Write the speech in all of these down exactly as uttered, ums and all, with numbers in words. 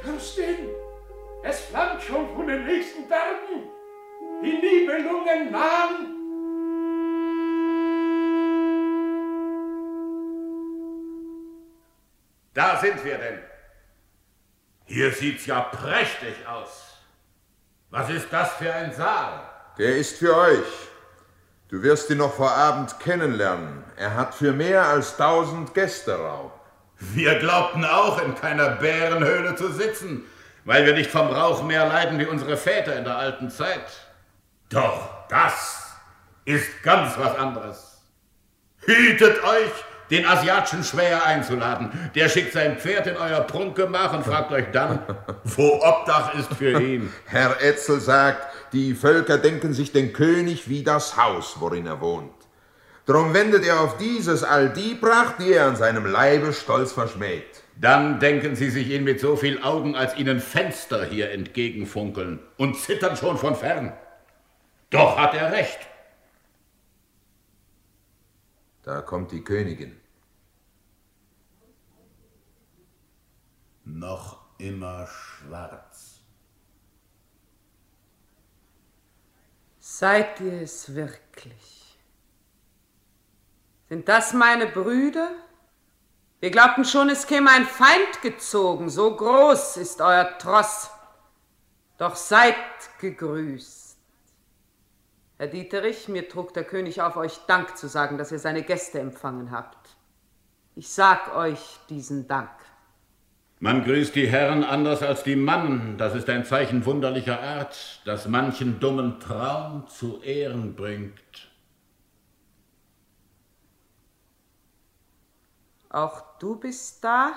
Fürstin, es flammt schon von den nächsten Bergen. Die Nibelungen nahen. Da sind wir denn. Hier sieht's ja prächtig aus. Was ist das für ein Saal? Der ist für euch. Du wirst ihn noch vor Abend kennenlernen. Er hat für mehr als tausend Gäste Raum. Wir glaubten auch, in keiner Bärenhöhle zu sitzen, weil wir nicht vom Rauch mehr leiden wie unsere Väter in der alten Zeit. Doch das ist ganz was anderes. Hütet euch, den asiatischen Schwäher einzuladen. Der schickt sein Pferd in euer Prunkgemach und fragt euch dann, wo Obdach ist für ihn. Herr Etzel sagt, die Völker denken sich den König wie das Haus, worin er wohnt. Drum wendet er auf dieses all die Pracht, die er an seinem Leibe stolz verschmäht. Dann denken sie sich ihn mit so viel Augen, als ihnen Fenster hier entgegenfunkeln und zittern schon von fern. Doch hat er recht. Da kommt die Königin. Noch immer schwarz. Seid ihr es wirklich? Sind das meine Brüder? Wir glaubten schon, es käme ein Feind gezogen, so groß ist euer Tross. Doch seid gegrüßt. Herr Dieterich, mir trug der König auf, euch Dank zu sagen, dass ihr seine Gäste empfangen habt. Ich sag euch diesen Dank. Man grüßt die Herren anders als die Mannen. Das ist ein Zeichen wunderlicher Art, das manchen dummen Traum zu Ehren bringt. Auch du bist da?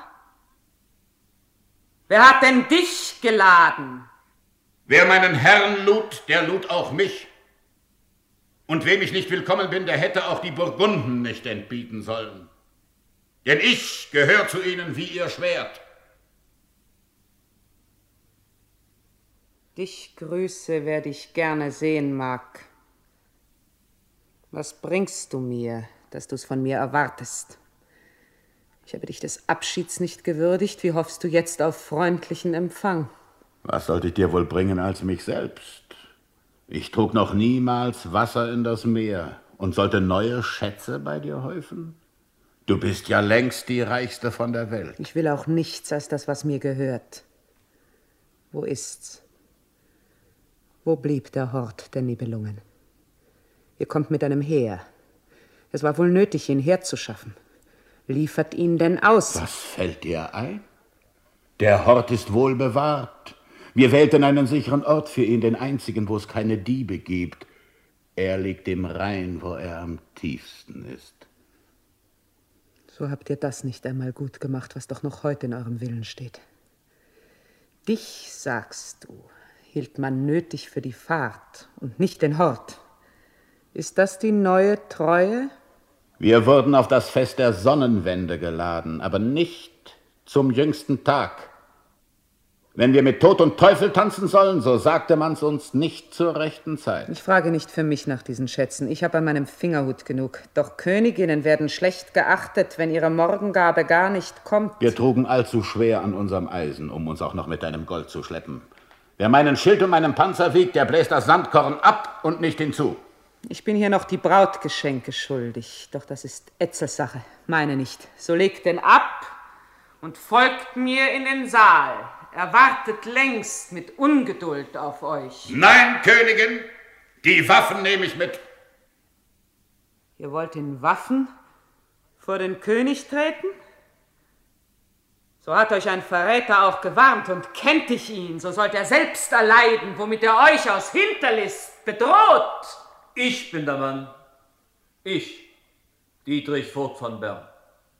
Wer hat denn dich geladen? Wer meinen Herrn lud, der lud auch mich. Und wem ich nicht willkommen bin, der hätte auch die Burgunden nicht entbieten sollen. Denn ich gehöre zu ihnen wie ihr Schwert. Dich grüße, wer dich gerne sehen mag. Was bringst du mir, dass du's von mir erwartest? Ich habe dich des Abschieds nicht gewürdigt. Wie hoffst du jetzt auf freundlichen Empfang? Was sollte ich dir wohl bringen als mich selbst? Ich trug noch niemals Wasser in das Meer und sollte neue Schätze bei dir häufen? Du bist ja längst die Reichste von der Welt. Ich will auch nichts als das, was mir gehört. Wo ist's? Wo blieb der Hort der Nibelungen? Ihr kommt mit einem Heer. Es war wohl nötig, ihn herzuschaffen. Liefert ihn denn aus? Was fällt dir ein? Der Hort ist wohl bewahrt. Wir wählten einen sicheren Ort für ihn, den einzigen, wo es keine Diebe gibt. Er liegt im Rhein, wo er am tiefsten ist. So habt ihr das nicht einmal gut gemacht, was doch noch heute in eurem Willen steht. Dich, sagst du, hielt man nötig für die Fahrt und nicht den Hort. Ist das die neue Treue? Wir wurden auf das Fest der Sonnenwende geladen, aber nicht zum jüngsten Tag. Wenn wir mit Tod und Teufel tanzen sollen, so sagte man's uns nicht zur rechten Zeit. Ich frage nicht für mich nach diesen Schätzen. Ich habe an meinem Fingerhut genug. Doch Königinnen werden schlecht geachtet, wenn ihre Morgengabe gar nicht kommt. Wir trugen allzu schwer an unserem Eisen, um uns auch noch mit deinem Gold zu schleppen. Wer meinen Schild und meinen Panzer wiegt, der bläst das Sandkorn ab und nicht hinzu. Ich bin hier noch die Brautgeschenke schuldig. Doch das ist Etzels Sache, meine nicht. So legt denn ab und folgt mir in den Saal. Er wartet längst mit Ungeduld auf euch. Nein, Königin, die Waffen nehme ich mit. Ihr wollt in Waffen vor den König treten? So hat euch ein Verräter auch gewarnt, und kennt ich ihn, so sollt er selbst erleiden, womit er euch aus Hinterlist bedroht. Ich bin der Mann. Ich, Dietrich Vogt von Bern.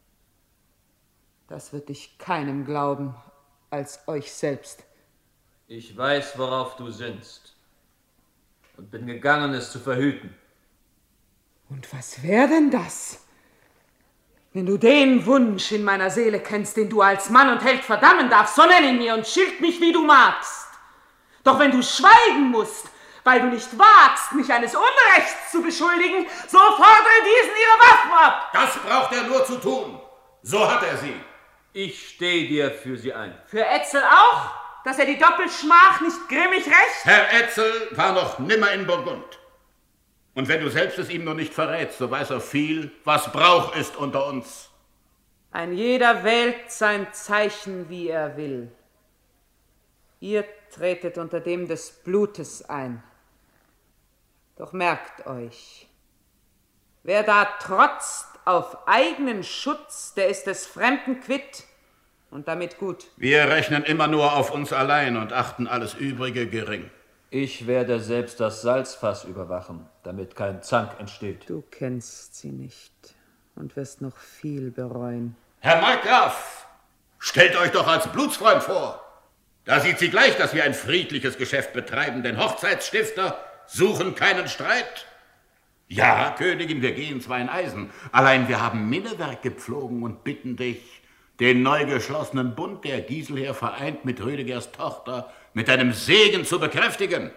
Das wird ich keinem glauben als euch selbst. Ich weiß, worauf du sinnst, und bin gegangen, es zu verhüten. Und was wäre denn das? Wenn du den Wunsch in meiner Seele kennst, den du als Mann und Held verdammen darfst, so nenn ihn mir und schilt mich, wie du magst. Doch wenn du schweigen musst, weil du nicht wagst, mich eines Unrechts zu beschuldigen, so fordere diesen ihre Waffen ab. Das braucht er nur zu tun. So hat er sie. Ich stehe dir für sie ein. Für Etzel auch? Dass er die Doppelschmach nicht grimmig rächt? Herr Etzel war noch nimmer in Burgund. Und wenn du selbst es ihm noch nicht verrätst, so weiß er viel, was Brauch ist unter uns. Ein jeder wählt sein Zeichen, wie er will. Ihr tretet unter dem des Blutes ein. Doch merkt euch, wer da trotzt auf eigenen Schutz, der ist des Fremden quitt und damit gut. Wir rechnen immer nur auf uns allein und achten alles Übrige gering. Ich werde selbst das Salzfass überwachen, damit kein Zank entsteht. Du kennst sie nicht und wirst noch viel bereuen. Herr Markgraf, stellt euch doch als Blutsfreund vor. Da sieht sie gleich, dass wir ein friedliches Geschäft betreiben, denn Hochzeitsstifter suchen keinen Streit. Ja, Königin, wir gehen zwar in Eisen, allein wir haben Minnewerk gepflogen und bitten dich, den neu geschlossenen Bund, der Giselher vereint mit Rüdigers Tochter, mit deinem Segen zu bekräftigen.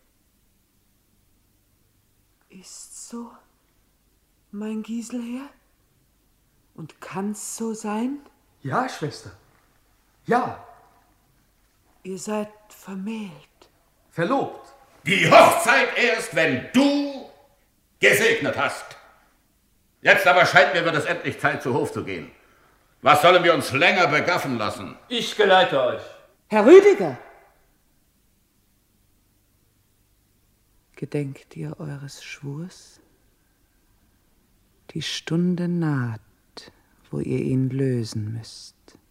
Ist so, mein Giselher? Und kann's so sein? Ja, Schwester. Ja. Ihr seid vermählt. Verlobt. Die Hochzeit erst, wenn du gesegnet hast. Jetzt aber scheint mir, wird es endlich Zeit, zu Hof zu gehen. Was sollen wir uns länger begaffen lassen? Ich geleite euch. Herr Rüdiger! Gedenkt ihr eures Schwurs? Die Stunde naht, wo ihr ihn lösen müsst.